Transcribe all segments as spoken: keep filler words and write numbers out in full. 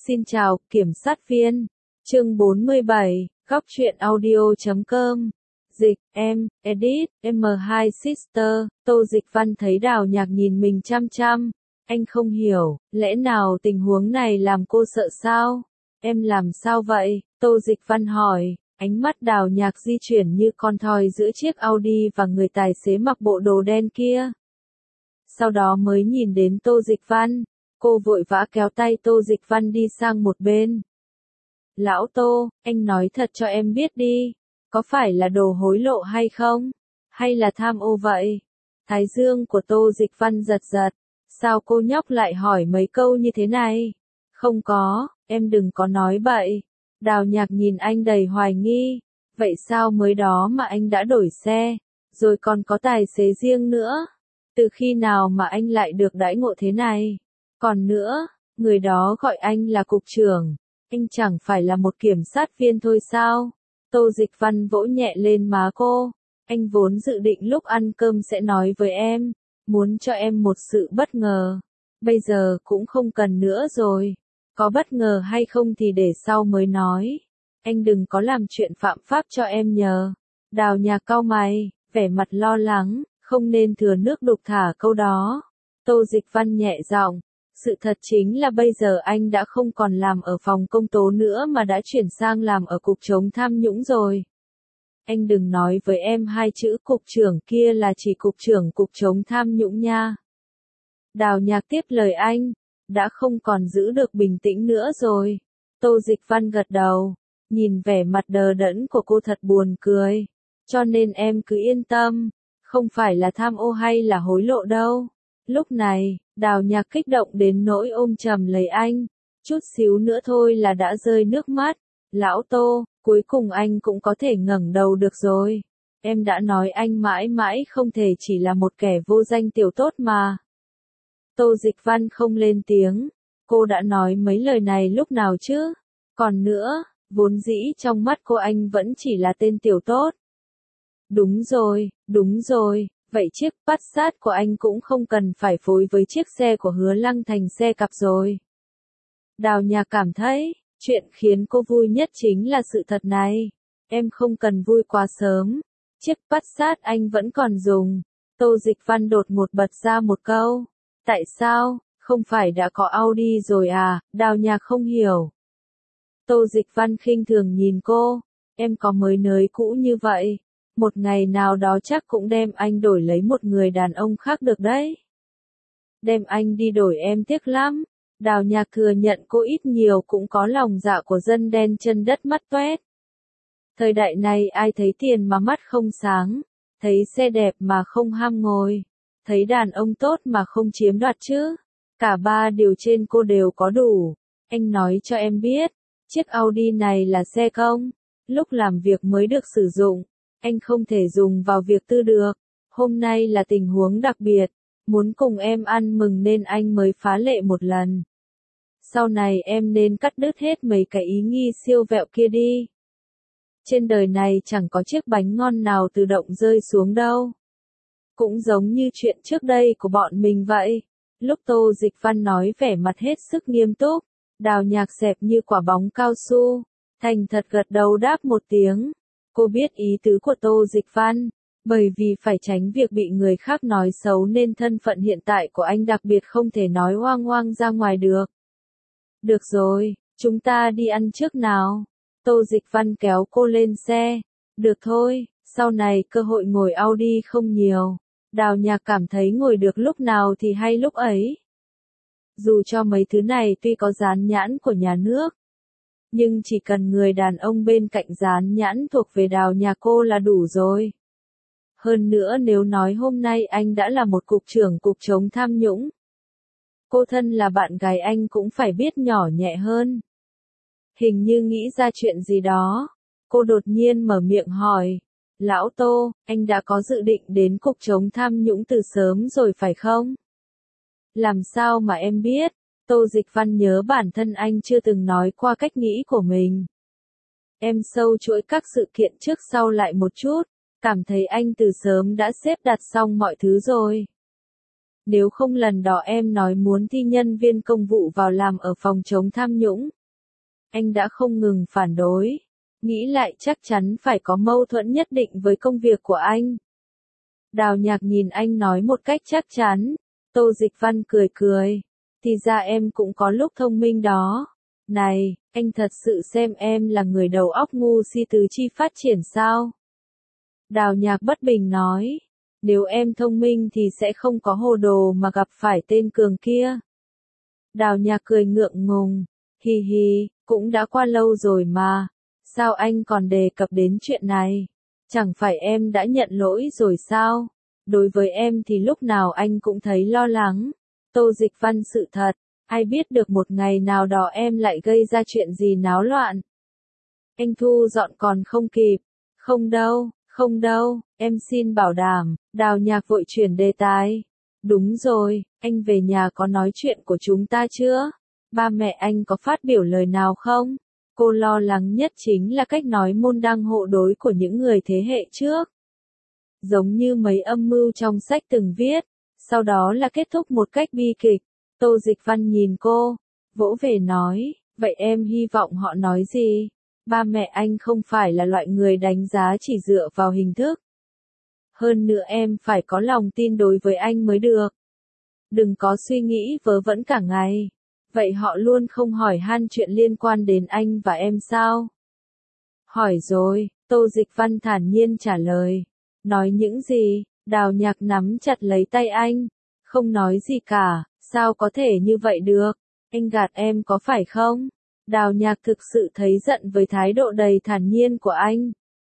Xin chào, kiểm sát viên. Chương bốn mươi bảy, góc truyện audio chấm com. Dịch, em, edit, em hai Sister, Tô Dịch Văn thấy Đào Nhạc nhìn mình chăm chăm. Anh không hiểu, lẽ nào tình huống này làm cô sợ sao? Em làm sao vậy? Tô Dịch Văn hỏi, ánh mắt Đào Nhạc di chuyển như con thoi giữa chiếc Audi và người tài xế mặc bộ đồ đen kia. Sau đó mới nhìn đến Tô Dịch Văn. Cô vội vã kéo tay Tô Dịch Văn đi sang một bên. Lão Tô, anh nói thật cho em biết đi, có phải là đồ hối lộ hay không? Hay là tham ô vậy? Thái dương của Tô Dịch Văn giật giật. Sao cô nhóc lại hỏi mấy câu như thế này? Không có, em đừng có nói bậy. Đào Nhạc nhìn anh đầy hoài nghi. Vậy sao mới đó mà anh đã đổi xe, rồi còn có tài xế riêng nữa? Từ khi nào mà anh lại được đãi ngộ thế này? Còn nữa, người đó gọi anh là cục trưởng, anh chẳng phải là một kiểm sát viên thôi sao? Tô Dịch Văn vỗ nhẹ lên má cô, anh vốn dự định lúc ăn cơm sẽ nói với em, muốn cho em một sự bất ngờ. Bây giờ cũng không cần nữa rồi, có bất ngờ hay không thì để sau mới nói. Anh đừng có làm chuyện phạm pháp cho em nhờ. Đào Nhạc cau mày, vẻ mặt lo lắng, không nên thừa nước đục thả câu đó. Tô Dịch Văn nhẹ giọng. Sự thật chính là bây giờ anh đã không còn làm ở phòng công tố nữa mà đã chuyển sang làm ở cục chống tham nhũng rồi. Anh đừng nói với em hai chữ cục trưởng kia là chỉ cục trưởng cục chống tham nhũng nha. Đào Nhạc tiếp lời anh, đã không còn giữ được bình tĩnh nữa rồi. Tô Dịch Văn gật đầu, nhìn vẻ mặt đờ đẫn của cô thật buồn cười. Cho nên em cứ yên tâm, không phải là tham ô hay là hối lộ đâu. Lúc này, Đào Nhạc kích động đến nỗi ôm chầm lấy anh, chút xíu nữa thôi là đã rơi nước mắt. Lão Tô, cuối cùng anh cũng có thể ngẩng đầu được rồi. Em đã nói anh mãi mãi không thể chỉ là một kẻ vô danh tiểu tốt mà. Tô Dịch Văn không lên tiếng, cô đã nói mấy lời này lúc nào chứ? Còn nữa, vốn dĩ trong mắt cô anh vẫn chỉ là tên tiểu tốt. Đúng rồi, đúng rồi. Vậy chiếc Passat của anh cũng không cần phải phối với chiếc xe của Hứa Lăng thành xe cặp rồi. Đào Nhạc cảm thấy, chuyện khiến cô vui nhất chính là sự thật này. Em không cần vui quá sớm. Chiếc Passat anh vẫn còn dùng. Tô Dịch Văn đột ngột bật ra một câu. Tại sao, không phải đã có Audi rồi à? Đào Nhạc không hiểu. Tô Dịch Văn khinh thường nhìn cô. Em có mới nới cũ như vậy. Một ngày nào đó chắc cũng đem anh đổi lấy một người đàn ông khác được đấy. Đem anh đi đổi em tiếc lắm. Đào Nhạc thừa nhận cô ít nhiều cũng có lòng dạ của dân đen chân đất mắt toét. Thời đại này ai thấy tiền mà mắt không sáng, thấy xe đẹp mà không ham ngồi, thấy đàn ông tốt mà không chiếm đoạt chứ. Cả ba điều trên cô đều có đủ. Anh nói cho em biết, chiếc Audi này là xe công, lúc làm việc mới được sử dụng. Anh không thể dùng vào việc tư được. Hôm nay là tình huống đặc biệt, muốn cùng em ăn mừng nên anh mới phá lệ một lần. Sau này em nên cắt đứt hết mấy cái ý nghi siêu vẹo kia đi. Trên đời này chẳng có chiếc bánh ngon nào tự động rơi xuống đâu. Cũng giống như chuyện trước đây của bọn mình vậy. Lúc Tô Dịch Văn nói vẻ mặt hết sức nghiêm túc, Đào Nhạc xẹp như quả bóng cao su, thành thật gật đầu đáp một tiếng. Cô biết ý tứ của Tô Dịch Văn, bởi vì phải tránh việc bị người khác nói xấu nên thân phận hiện tại của anh đặc biệt không thể nói hoang hoang ra ngoài được. Được rồi, chúng ta đi ăn trước nào. Tô Dịch Văn kéo cô lên xe. Được thôi, sau này cơ hội ngồi Audi không nhiều. Đào Nhạc cảm thấy ngồi được lúc nào thì hay lúc ấy. Dù cho mấy thứ này tuy có dán nhãn của nhà nước, nhưng chỉ cần người đàn ông bên cạnh dán nhãn thuộc về Đào Nhạc cô là đủ rồi. Hơn nữa nếu nói hôm nay anh đã là một cục trưởng cục chống tham nhũng, cô thân là bạn gái anh cũng phải biết nhỏ nhẹ hơn. Hình như nghĩ ra chuyện gì đó, cô đột nhiên mở miệng hỏi. Lão Tô, anh đã có dự định đến cục chống tham nhũng từ sớm rồi phải không? Làm sao mà em biết? Tô Dịch Văn nhớ bản thân anh chưa từng nói qua cách nghĩ của mình. Em sâu chuỗi các sự kiện trước sau lại một chút, cảm thấy anh từ sớm đã xếp đặt xong mọi thứ rồi. Nếu không lần đó em nói muốn thi nhân viên công vụ vào làm ở phòng chống tham nhũng. Anh đã không ngừng phản đối. Nghĩ lại chắc chắn phải có mâu thuẫn nhất định với công việc của anh. Đào Nhạc nhìn anh nói một cách chắc chắn. Tô Dịch Văn cười cười. Thì ra em cũng có lúc thông minh đó. Này, anh thật sự xem em là người đầu óc ngu si tứ chi phát triển sao? Đào Nhạc bất bình nói. Nếu em thông minh thì sẽ không có hồ đồ mà gặp phải tên Cường kia. Đào Nhạc cười ngượng ngùng. Hi hi, cũng đã qua lâu rồi mà. Sao anh còn đề cập đến chuyện này? Chẳng phải em đã nhận lỗi rồi sao? Đối với em thì lúc nào anh cũng thấy lo lắng. Tô Dịch Văn sự thật, ai biết được một ngày nào đó em lại gây ra chuyện gì náo loạn. Anh thu dọn còn không kịp. Không đâu, không đâu, em xin bảo đảm. Đào Nhạc vội chuyển đề tài. Đúng rồi, anh về nhà có nói chuyện của chúng ta chưa? Ba mẹ anh có phát biểu lời nào không? Cô lo lắng nhất chính là cách nói môn đăng hộ đối của những người thế hệ trước. Giống như mấy âm mưu trong sách từng viết, sau đó là kết thúc một cách bi kịch. Tô Dịch Văn nhìn cô, vỗ về nói, vậy em hy vọng họ nói gì? Ba mẹ anh không phải là loại người đánh giá chỉ dựa vào hình thức. Hơn nữa em phải có lòng tin đối với anh mới được. Đừng có suy nghĩ vớ vẩn cả ngày. Vậy họ luôn không hỏi han chuyện liên quan đến anh và em sao? Hỏi rồi, Tô Dịch Văn thản nhiên trả lời. Nói những gì? Đào Nhạc nắm chặt lấy tay anh. Không nói gì cả, sao có thể như vậy được? Anh gạt em có phải không? Đào Nhạc thực sự thấy giận với thái độ đầy thản nhiên của anh.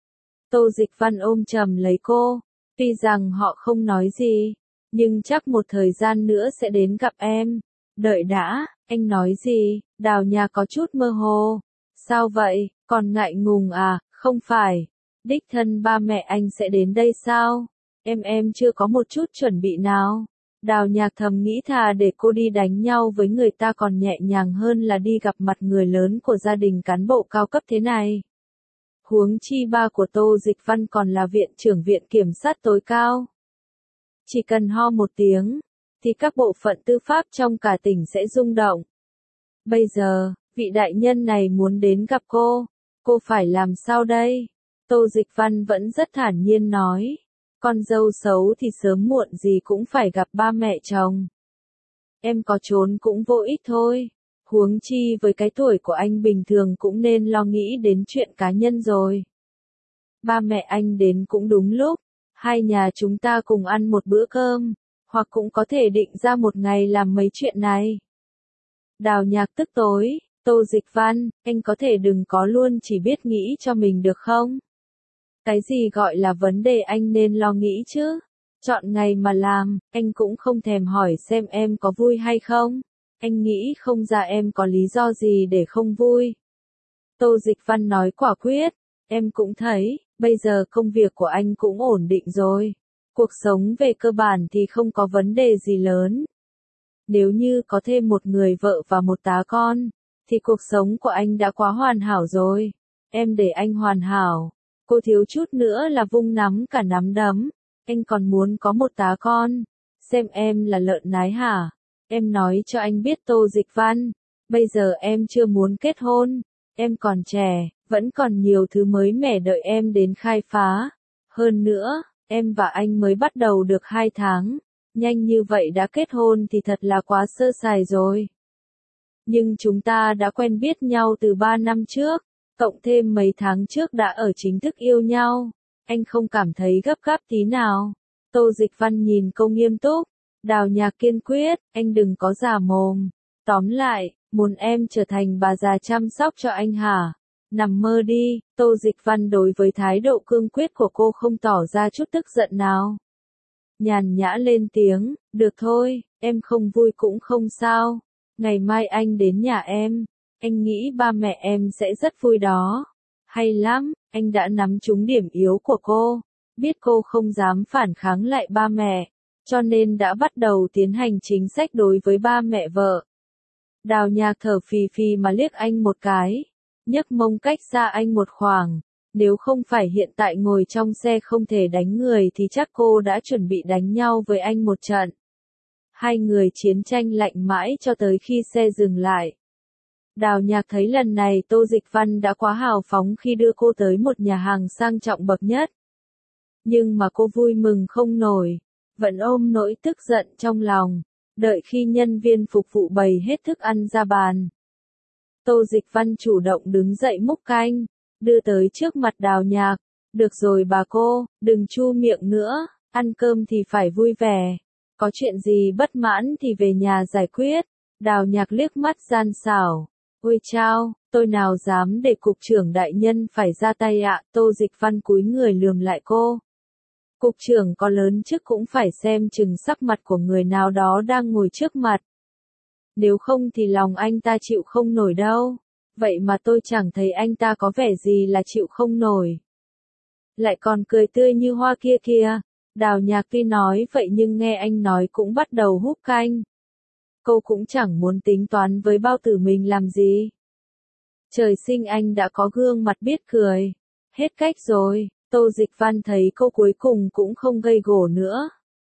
Tô Dịch Văn ôm chầm lấy cô. Tuy rằng họ không nói gì, nhưng chắc một thời gian nữa sẽ đến gặp em. Đợi đã, anh nói gì? Đào Nhạc có chút mơ hồ. Sao vậy, còn ngại ngùng à? Không phải. Đích thân ba mẹ anh sẽ đến đây sao? Em em chưa có một chút chuẩn bị nào. Đào Nhạc thầm nghĩ thà để cô đi đánh nhau với người ta còn nhẹ nhàng hơn là đi gặp mặt người lớn của gia đình cán bộ cao cấp thế này. Huống chi ba của Tô Dịch Văn còn là viện trưởng viện kiểm sát tối cao. Chỉ cần ho một tiếng, thì các bộ phận tư pháp trong cả tỉnh sẽ rung động. Bây giờ, vị đại nhân này muốn đến gặp cô, cô phải làm sao đây? Tô Dịch Văn vẫn rất thản nhiên nói, con dâu xấu thì sớm muộn gì cũng phải gặp ba mẹ chồng. Em có trốn cũng vô ích thôi, huống chi với cái tuổi của anh bình thường cũng nên lo nghĩ đến chuyện cá nhân rồi. Ba mẹ anh đến cũng đúng lúc, hai nhà chúng ta cùng ăn một bữa cơm, hoặc cũng có thể định ra một ngày làm mấy chuyện này. Đào Nhạc tức tối, Tô Dịch Văn, anh có thể đừng có luôn chỉ biết nghĩ cho mình được không? Cái gì gọi là vấn đề anh nên lo nghĩ chứ? Chọn ngày mà làm, anh cũng không thèm hỏi xem em có vui hay không. Anh nghĩ không ra em có lý do gì để không vui. Tô Dịch Văn nói quả quyết, em cũng thấy, bây giờ công việc của anh cũng ổn định rồi. Cuộc sống về cơ bản thì không có vấn đề gì lớn. Nếu như có thêm một người vợ và một tá con, thì cuộc sống của anh đã quá hoàn hảo rồi. Em để anh hoàn hảo. Cô thiếu chút nữa là vung nắm cả nắm đấm. Anh còn muốn có một tá con. Xem em là lợn nái hả? Em nói cho anh biết Tô Dịch Văn. Bây giờ em chưa muốn kết hôn. Em còn trẻ, vẫn còn nhiều thứ mới mẻ đợi em đến khai phá. Hơn nữa, em và anh mới bắt đầu được hai tháng. Nhanh như vậy đã kết hôn thì thật là quá sơ sài rồi. Nhưng chúng ta đã quen biết nhau từ ba năm trước, cộng thêm mấy tháng trước đã ở chính thức yêu nhau. Anh không cảm thấy gấp gáp tí nào. Tô Dịch Văn nhìn cô nghiêm túc. Đào Nhạc kiên quyết, anh đừng có giả mồm. Tóm lại, muốn em trở thành bà già chăm sóc cho anh hả? Nằm mơ đi. Tô Dịch Văn đối với thái độ cương quyết của cô không tỏ ra chút tức giận nào. Nhàn nhã lên tiếng, được thôi, em không vui cũng không sao. Ngày mai anh đến nhà em, anh nghĩ ba mẹ em sẽ rất vui đó. Hay lắm, anh đã nắm trúng điểm yếu của cô, biết cô không dám phản kháng lại ba mẹ, cho nên đã bắt đầu tiến hành chính sách đối với ba mẹ vợ. Đào Nhạc thở phì phì mà liếc anh một cái, nhấc mông cách xa anh một khoảng. Nếu không phải hiện tại ngồi trong xe không thể đánh người thì chắc cô đã chuẩn bị đánh nhau với anh một trận. Hai người chiến tranh lạnh mãi cho tới khi xe dừng lại. Đào Nhạc thấy lần này Tô Dịch Văn đã quá hào phóng khi đưa cô tới một nhà hàng sang trọng bậc nhất. Nhưng mà cô vui mừng không nổi, vẫn ôm nỗi tức giận trong lòng, đợi khi nhân viên phục vụ bày hết thức ăn ra bàn. Tô Dịch Văn chủ động đứng dậy múc canh, đưa tới trước mặt Đào Nhạc. Được rồi bà cô, đừng chu miệng nữa, ăn cơm thì phải vui vẻ. Có chuyện gì bất mãn thì về nhà giải quyết. Đào Nhạc liếc mắt gian xảo. Ôi chao, tôi nào dám để cục trưởng đại nhân phải ra tay ạ. Tô Dịch Văn cúi người lườm lại cô. Cục trưởng có lớn chức cũng phải xem chừng sắc mặt của người nào đó đang ngồi trước mặt. Nếu không thì lòng anh ta chịu không nổi đâu. Vậy mà tôi chẳng thấy anh ta có vẻ gì là chịu không nổi. Lại còn cười tươi như hoa kia kìa. Đào Nhạc tuy nói vậy nhưng nghe anh nói cũng bắt đầu húp canh. Cô cũng chẳng muốn tính toán với bao tử mình làm gì. Trời sinh anh đã có gương mặt biết cười. Hết cách rồi, Tô Dịch Văn thấy cô cuối cùng cũng không gây gổ nữa.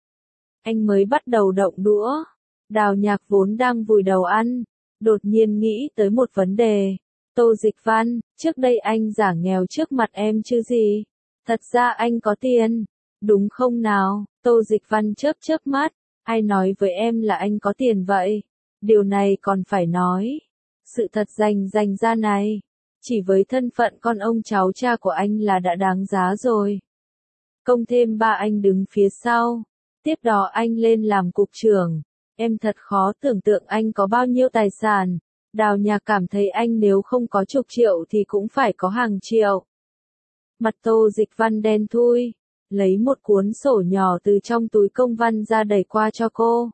Anh mới bắt đầu động đũa. Đào Nhạc vốn đang vùi đầu ăn, đột nhiên nghĩ tới một vấn đề. Tô Dịch Văn, trước đây anh giả nghèo trước mặt em chứ gì? Thật ra anh có tiền, đúng không nào? Tô Dịch Văn chớp chớp mắt, ai nói với em là anh có tiền vậy? Điều này còn phải nói. Sự thật rành rành ra này, chỉ với thân phận con ông cháu cha của anh là đã đáng giá rồi. Công thêm ba anh đứng phía sau, tiếp đó anh lên làm cục trưởng. Em thật khó tưởng tượng anh có bao nhiêu tài sản. Đào Nhạc cảm thấy anh nếu không có chục triệu thì cũng phải có hàng triệu. Mặt Tô Dịch Văn đen thui, lấy một cuốn sổ nhỏ từ trong túi công văn ra đẩy qua cho cô.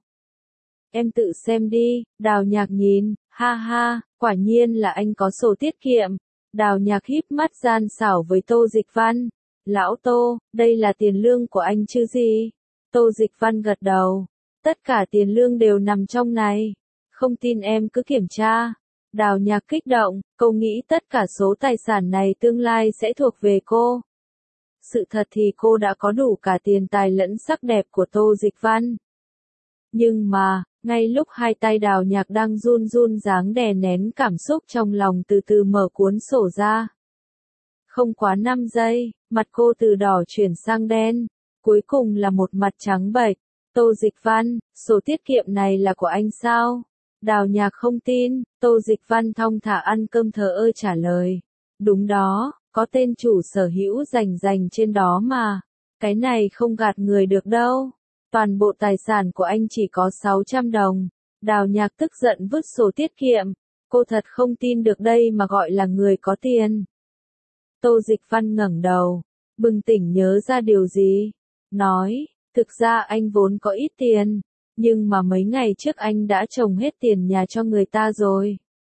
Em tự xem đi. Đào Nhạc nhìn, ha ha, quả nhiên là anh có sổ tiết kiệm. Đào Nhạc híp mắt gian xảo với Tô Dịch Văn. Lão Tô, đây là tiền lương của anh chứ gì? Tô Dịch Văn gật đầu. Tất cả tiền lương đều nằm trong này. Không tin em cứ kiểm tra. Đào Nhạc kích động, cô nghĩ tất cả số tài sản này tương lai sẽ thuộc về cô. Sự thật thì cô đã có đủ cả tiền tài lẫn sắc đẹp của Tô Dịch Văn. Nhưng mà, ngay lúc hai tay Đào Nhạc đang run run dáng đè nén cảm xúc trong lòng từ từ mở cuốn sổ ra. Không quá năm giây, mặt cô từ đỏ chuyển sang đen, cuối cùng là một mặt trắng bệch. Tô Dịch Văn, sổ tiết kiệm này là của anh sao? Đào Nhạc không tin, Tô Dịch Văn thong thả ăn cơm thờ ơ trả lời. Đúng đó, có tên chủ sở hữu rành rành trên đó mà. Cái này không gạt người được đâu. Toàn bộ tài sản của anh chỉ có sáu trăm đồng. Đào Nhạc tức giận vứt sổ tiết kiệm. Cô thật không tin được đây mà gọi là người có tiền. Tô Dịch Văn ngẩng đầu, bừng tỉnh nhớ ra điều gì. Nói, thực ra anh vốn có ít tiền. Nhưng mà mấy ngày trước anh đã trồng hết tiền nhà cho người ta rồi.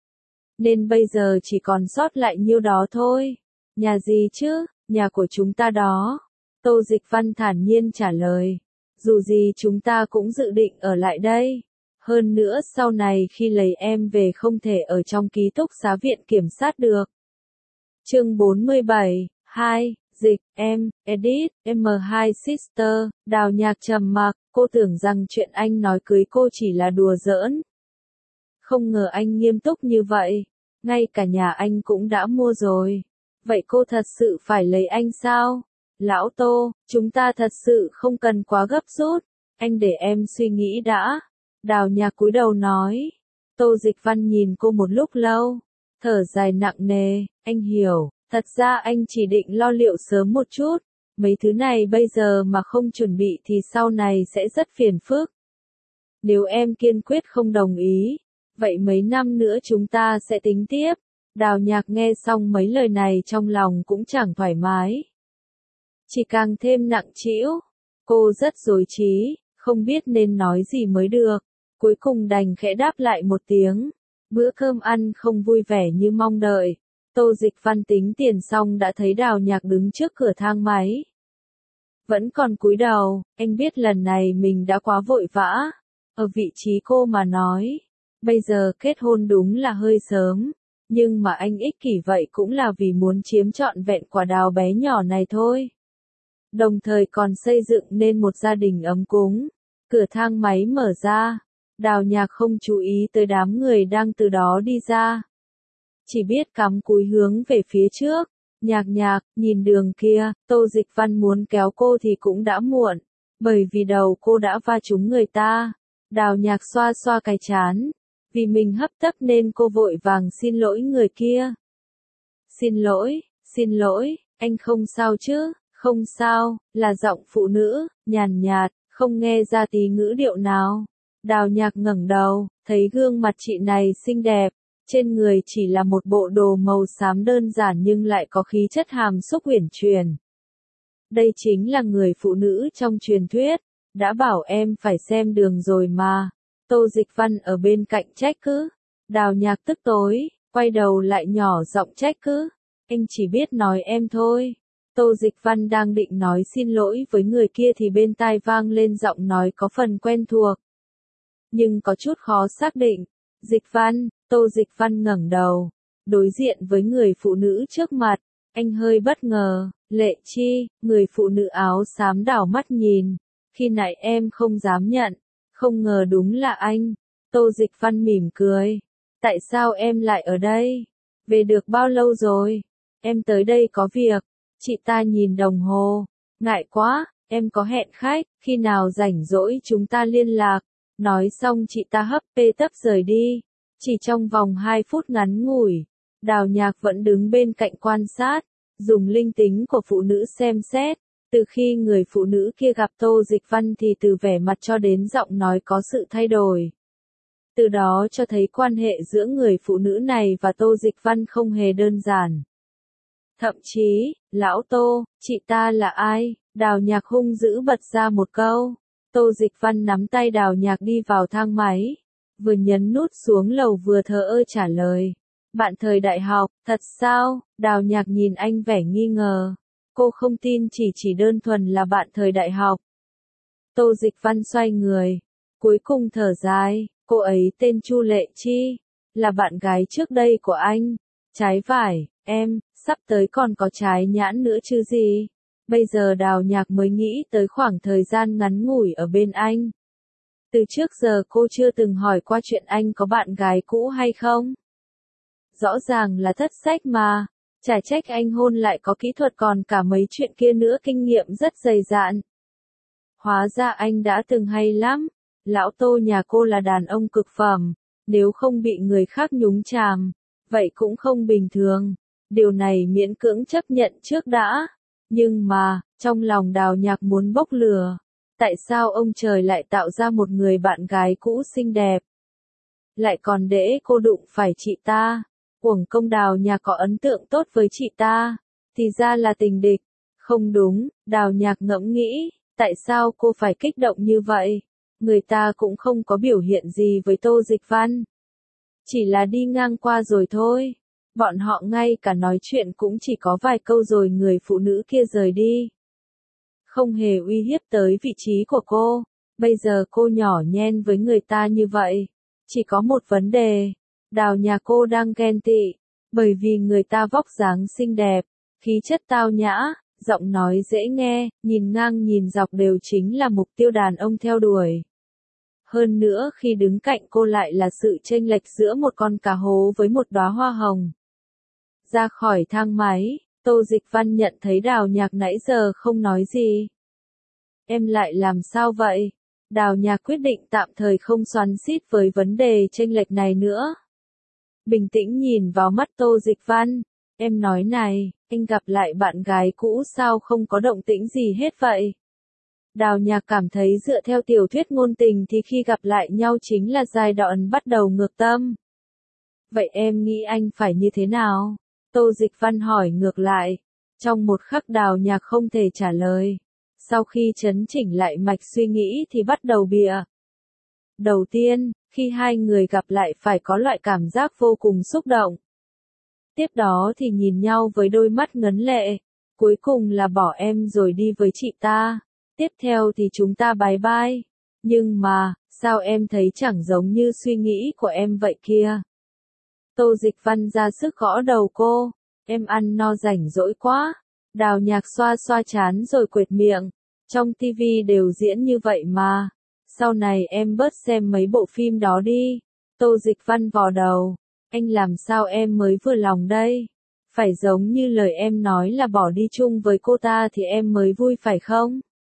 Nên bây giờ chỉ còn sót lại nhiêu đó thôi. Nhà gì chứ? Nhà của chúng ta đó. Tô Dịch Văn thản nhiên trả lời. Dù gì chúng ta cũng dự định ở lại đây. Hơn nữa sau này khi lấy em về không thể ở trong ký túc xá viện kiểm sát được. Chương bốn mươi bảy, hai, Dịch, em, Edit, em hai Sister. Đào Nhạc trầm mặc, cô tưởng rằng chuyện anh nói cưới cô chỉ là đùa giỡn. Không ngờ anh nghiêm túc như vậy. Ngay cả nhà anh cũng đã mua rồi. Vậy cô thật sự phải lấy anh sao? Lão Tô, chúng ta thật sự không cần quá gấp rút. Anh để em suy nghĩ đã. Đào Nhạc cúi đầu nói. Tô Dịch Văn nhìn cô một lúc lâu. Thở dài nặng nề, anh hiểu. Thật ra anh chỉ định lo liệu sớm một chút. Mấy thứ này bây giờ mà không chuẩn bị thì sau này sẽ rất phiền phức. Nếu em kiên quyết không đồng ý, vậy mấy năm nữa chúng ta sẽ tính tiếp. Đào Nhạc nghe xong mấy lời này trong lòng cũng chẳng thoải mái. Chỉ càng thêm nặng trĩu. Cô rất rối trí, không biết nên nói gì mới được. Cuối cùng đành khẽ đáp lại một tiếng. Bữa cơm ăn không vui vẻ như mong đợi. Tô Dịch Văn tính tiền xong đã thấy Đào Nhạc đứng trước cửa thang máy. Vẫn còn cúi đầu, anh biết lần này mình đã quá vội vã. Ở vị trí cô mà nói, bây giờ kết hôn đúng là hơi sớm, nhưng mà anh ích kỷ vậy cũng là vì muốn chiếm trọn vẹn quả đào bé nhỏ này thôi. Đồng thời còn xây dựng nên một gia đình ấm cúng. Cửa thang máy mở ra, Đào Nhạc không chú ý tới đám người đang từ đó đi ra. Chỉ biết cắm cúi hướng về phía trước. Nhạc Nhạc, nhìn đường kia, Tô Dịch Văn muốn kéo cô thì cũng đã muộn, bởi vì đầu cô đã va trúng người ta. Đào Nhạc xoa xoa cái trán, vì mình hấp tấp nên cô vội vàng xin lỗi người kia. Xin lỗi, xin lỗi, anh không sao chứ? Không sao, là giọng phụ nữ, nhàn nhạt, không nghe ra tí ngữ điệu nào. Đào Nhạc ngẩng đầu, thấy gương mặt chị này xinh đẹp, trên người chỉ là một bộ đồ màu xám đơn giản nhưng lại có khí chất hàm xúc uyển chuyển. Đây chính là người phụ nữ trong truyền thuyết, đã bảo em phải xem đường rồi mà. Tô Dịch Văn ở bên cạnh trách cứ. Đào Nhạc tức tối, quay đầu lại nhỏ giọng trách cứ. Anh chỉ biết nói em thôi. Tô Dịch Văn đang định nói xin lỗi với người kia thì bên tai vang lên giọng nói có phần quen thuộc, nhưng có chút khó xác định. Dịch Văn, Tô Dịch Văn ngẩng đầu, đối diện với người phụ nữ trước mặt, anh hơi bất ngờ. Lệ Chi, người phụ nữ áo xám đảo mắt nhìn, khi nãy em không dám nhận, không ngờ đúng là anh. Tô Dịch Văn mỉm cười, tại sao em lại ở đây? Về được bao lâu rồi? Em tới đây có việc. Chị ta nhìn đồng hồ, ngại quá, em có hẹn khách, khi nào rảnh rỗi chúng ta liên lạc. Nói xong chị ta hấp tê tấp rời đi. Chỉ trong vòng hai phút ngắn ngủi, Đào Nhạc vẫn đứng bên cạnh quan sát, dùng linh tính của phụ nữ xem xét. Từ khi người phụ nữ kia gặp Tô Dịch Văn thì từ vẻ mặt cho đến giọng nói có sự thay đổi. Từ đó cho thấy quan hệ giữa người phụ nữ này và Tô Dịch Văn không hề đơn giản. Thậm chí, lão Tô, chị ta là ai? Đào Nhạc hung dữ bật ra một câu. Tô Dịch Văn nắm tay Đào Nhạc đi vào thang máy, vừa nhấn nút xuống lầu vừa thờ ơ trả lời. Bạn thời đại học, thật sao? Đào Nhạc nhìn anh vẻ nghi ngờ. Cô không tin chỉ chỉ đơn thuần là bạn thời đại học. Tô Dịch Văn xoay người, cuối cùng thở dài, cô ấy tên Chu Lệ Chi, là bạn gái trước đây của anh. Trái vải, em, sắp tới còn có trái nhãn nữa chứ gì? Bây giờ Đào Nhạc mới nghĩ tới khoảng thời gian ngắn ngủi ở bên anh. Từ trước giờ cô chưa từng hỏi qua chuyện anh có bạn gái cũ hay không. Rõ ràng là thất sách mà, chả trách anh hôn lại có kỹ thuật còn cả mấy chuyện kia nữa, kinh nghiệm rất dày dạn. Hóa ra anh đã từng hay lắm. Lão Tô nhà cô là đàn ông cực phẩm, nếu không bị người khác nhúng chàm, vậy cũng không bình thường. Điều này miễn cưỡng chấp nhận trước đã. Nhưng mà, trong lòng Đào Nhạc muốn bốc lửa. Tại sao ông trời lại tạo ra một người bạn gái cũ xinh đẹp? Lại còn để cô đụng phải chị ta. Uổng công Đào Nhạc có ấn tượng tốt với chị ta. Thì ra là tình địch. Không đúng, Đào Nhạc ngẫm nghĩ. Tại sao cô phải kích động như vậy? Người ta cũng không có biểu hiện gì với Tô Dịch Văn. Chỉ là đi ngang qua rồi thôi. Bọn họ ngay cả nói chuyện cũng chỉ có vài câu rồi người phụ nữ kia rời đi. Không hề uy hiếp tới vị trí của cô. Bây giờ cô nhỏ nhen với người ta như vậy. Chỉ có một vấn đề. Đào Nhạc cô đang ghen tị. Bởi vì người ta vóc dáng xinh đẹp, khí chất tao nhã, giọng nói dễ nghe, nhìn ngang nhìn dọc đều chính là mục tiêu đàn ông theo đuổi. Hơn nữa khi đứng cạnh cô lại là sự chênh lệch giữa một con cá hố với một đóa hoa hồng. Ra khỏi thang máy, Tô Dịch Văn nhận thấy Đào Nhạc nãy giờ không nói gì. Em lại làm sao vậy? Đào Nhạc quyết định tạm thời không xoắn xít với vấn đề chênh lệch này nữa. Bình tĩnh nhìn vào mắt Tô Dịch Văn. Em nói này, anh gặp lại bạn gái cũ sao không có động tĩnh gì hết vậy? Đào Nhạc cảm thấy dựa theo tiểu thuyết ngôn tình thì khi gặp lại nhau chính là giai đoạn bắt đầu ngược tâm. Vậy em nghĩ anh phải như thế nào? Tô Dịch Văn hỏi ngược lại. Trong một khắc Đào Nhạc không thể trả lời. Sau khi chấn chỉnh lại mạch suy nghĩ thì bắt đầu bịa. Đầu tiên, khi hai người gặp lại phải có loại cảm giác vô cùng xúc động. Tiếp đó thì nhìn nhau với đôi mắt ngấn lệ. Cuối cùng là bỏ em rồi đi với chị ta. Tiếp theo thì chúng ta bye bye. Nhưng mà, sao em thấy chẳng giống như suy nghĩ của em vậy kia? Tô Dịch Văn ra sức gõ đầu cô. Em ăn no rảnh rỗi quá. Đào Nhạc xoa xoa trán rồi quệt miệng. Trong tivi đều diễn như vậy mà. Sau này em bớt xem mấy bộ phim đó đi. Tô Dịch Văn vò đầu. Anh làm sao em mới vừa lòng đây? Phải giống như lời em nói là bỏ đi chung với cô ta thì em mới vui phải không?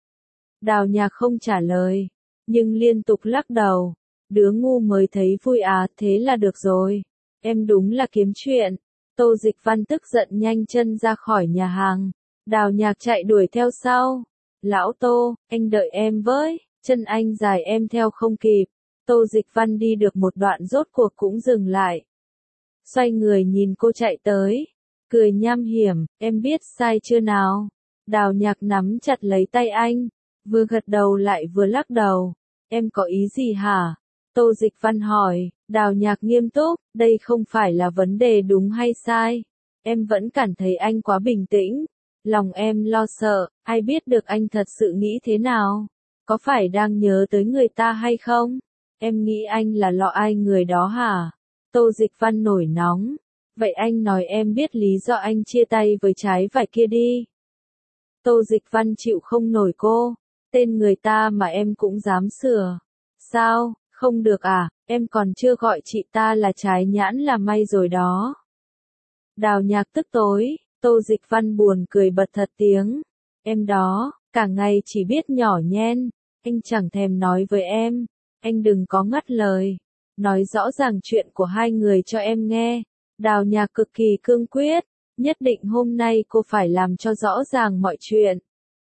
Đào Nhạc không trả lời, nhưng liên tục lắc đầu. Đứa ngu mới thấy vui à, thế là được rồi. Em đúng là kiếm chuyện. Tô Dịch Văn tức giận nhanh chân ra khỏi nhà hàng. Đào Nhạc chạy đuổi theo sau. Lão Tô, anh đợi em với, chân anh dài em theo không kịp. Tô Dịch Văn đi được một đoạn rốt cuộc cũng dừng lại. Xoay người nhìn cô chạy tới. Cười nham hiểm, em biết sai chưa nào? Đào Nhạc nắm chặt lấy tay anh. Vừa gật đầu lại vừa lắc đầu. Em có ý gì hả? Tô Dịch Văn hỏi. Đào Nhạc nghiêm túc, đây không phải là vấn đề đúng hay sai. Em vẫn cảm thấy anh quá bình tĩnh. Lòng em lo sợ, ai biết được anh thật sự nghĩ thế nào? Có phải đang nhớ tới người ta hay không? Em nghĩ anh là lo ai người đó hả? Tô Dịch Văn nổi nóng. Vậy anh nói em biết lý do anh chia tay với trái vải kia đi. Tô Dịch Văn chịu không nổi cô. Tên người ta mà em cũng dám sửa. Sao, không được à, em còn chưa gọi chị ta là trái nhãn là may rồi đó. Đào Nhạc tức tối, Tô Dịch Văn buồn cười bật thật tiếng. Em đó, cả ngày chỉ biết nhỏ nhen, anh chẳng thèm nói với em. Anh đừng có ngắt lời. Nói rõ ràng chuyện của hai người cho em nghe. Đào Nhạc cực kỳ cương quyết. Nhất định hôm nay cô phải làm cho rõ ràng mọi chuyện.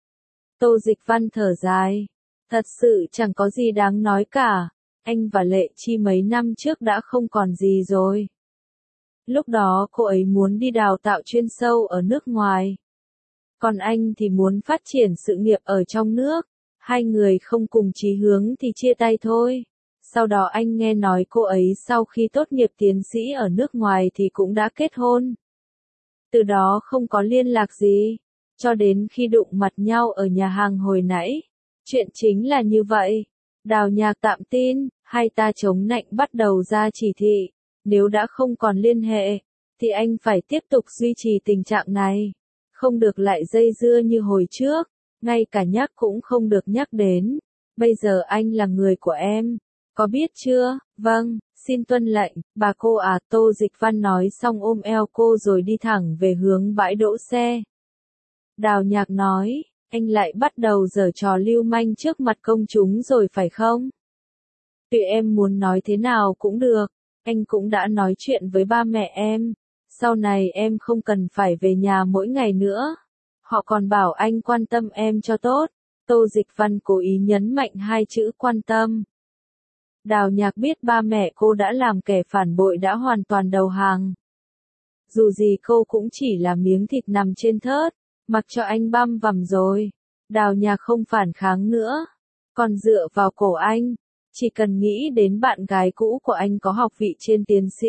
Tô Dịch Văn thở dài. Thật sự chẳng có gì đáng nói cả. Anh và Lệ Chi mấy năm trước đã không còn gì rồi. Lúc đó cô ấy muốn đi đào tạo chuyên sâu ở nước ngoài. Còn anh thì muốn phát triển sự nghiệp ở trong nước. Hai người không cùng chí hướng thì chia tay thôi. Sau đó anh nghe nói cô ấy sau khi tốt nghiệp tiến sĩ ở nước ngoài thì cũng đã kết hôn. Từ đó không có liên lạc gì. Cho đến khi đụng mặt nhau ở nhà hàng hồi nãy. Chuyện chính là như vậy. Đào Nhạc tạm tin, hai ta chống nạnh bắt đầu ra chỉ thị. Nếu đã không còn liên hệ, thì anh phải tiếp tục duy trì tình trạng này. Không được lại dây dưa như hồi trước, ngay cả nhắc cũng không được nhắc đến. Bây giờ anh là người của em, có biết chưa? Vâng, xin tuân lệnh, bà cô à. Tô Dịch Văn nói xong ôm eo cô rồi đi thẳng về hướng bãi đỗ xe. Đào Nhạc nói, anh lại bắt đầu giở trò lưu manh trước mặt công chúng rồi phải không? Tùy em muốn nói thế nào cũng được, anh cũng đã nói chuyện với ba mẹ em. Sau này em không cần phải về nhà mỗi ngày nữa. Họ còn bảo anh quan tâm em cho tốt. Tô Dịch Văn cố ý nhấn mạnh hai chữ quan tâm. Đào Nhạc biết ba mẹ cô đã làm kẻ phản bội đã hoàn toàn đầu hàng. Dù gì cô cũng chỉ là miếng thịt nằm trên thớt, mặc cho anh băm vằm rồi. Đào Nhạc không phản kháng nữa, còn dựa vào cổ anh, chỉ cần nghĩ đến bạn gái cũ của anh có học vị trên tiến sĩ.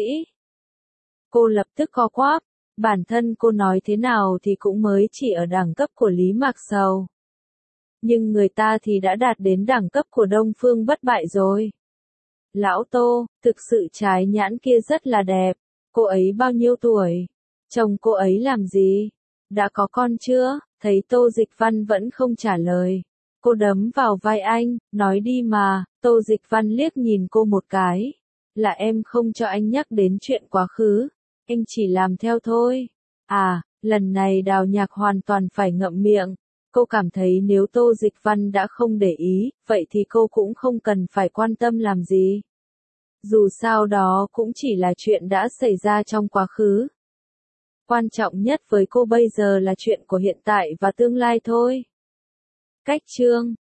Cô lập tức co quắp, bản thân cô nói thế nào thì cũng mới chỉ ở đẳng cấp của Lý Mạc Sầu. Nhưng người ta thì đã đạt đến đẳng cấp của Đông Phương Bất Bại rồi. Lão Tô, thực sự trái nhãn kia rất là đẹp. Cô ấy bao nhiêu tuổi? Chồng cô ấy làm gì? Đã có con chưa? Thấy Tô Dịch Văn vẫn không trả lời. Cô đấm vào vai anh, nói đi mà. Tô Dịch Văn liếc nhìn cô một cái. Là em không cho anh nhắc đến chuyện quá khứ. Anh chỉ làm theo thôi. À, lần này Đào Nhạc hoàn toàn phải ngậm miệng. Cô cảm thấy nếu Tô Dịch Văn đã không để ý, vậy thì cô cũng không cần phải quan tâm làm gì. Dù sao đó cũng chỉ là chuyện đã xảy ra trong quá khứ. Quan trọng nhất với cô bây giờ là chuyện của hiện tại và tương lai thôi. Cách chương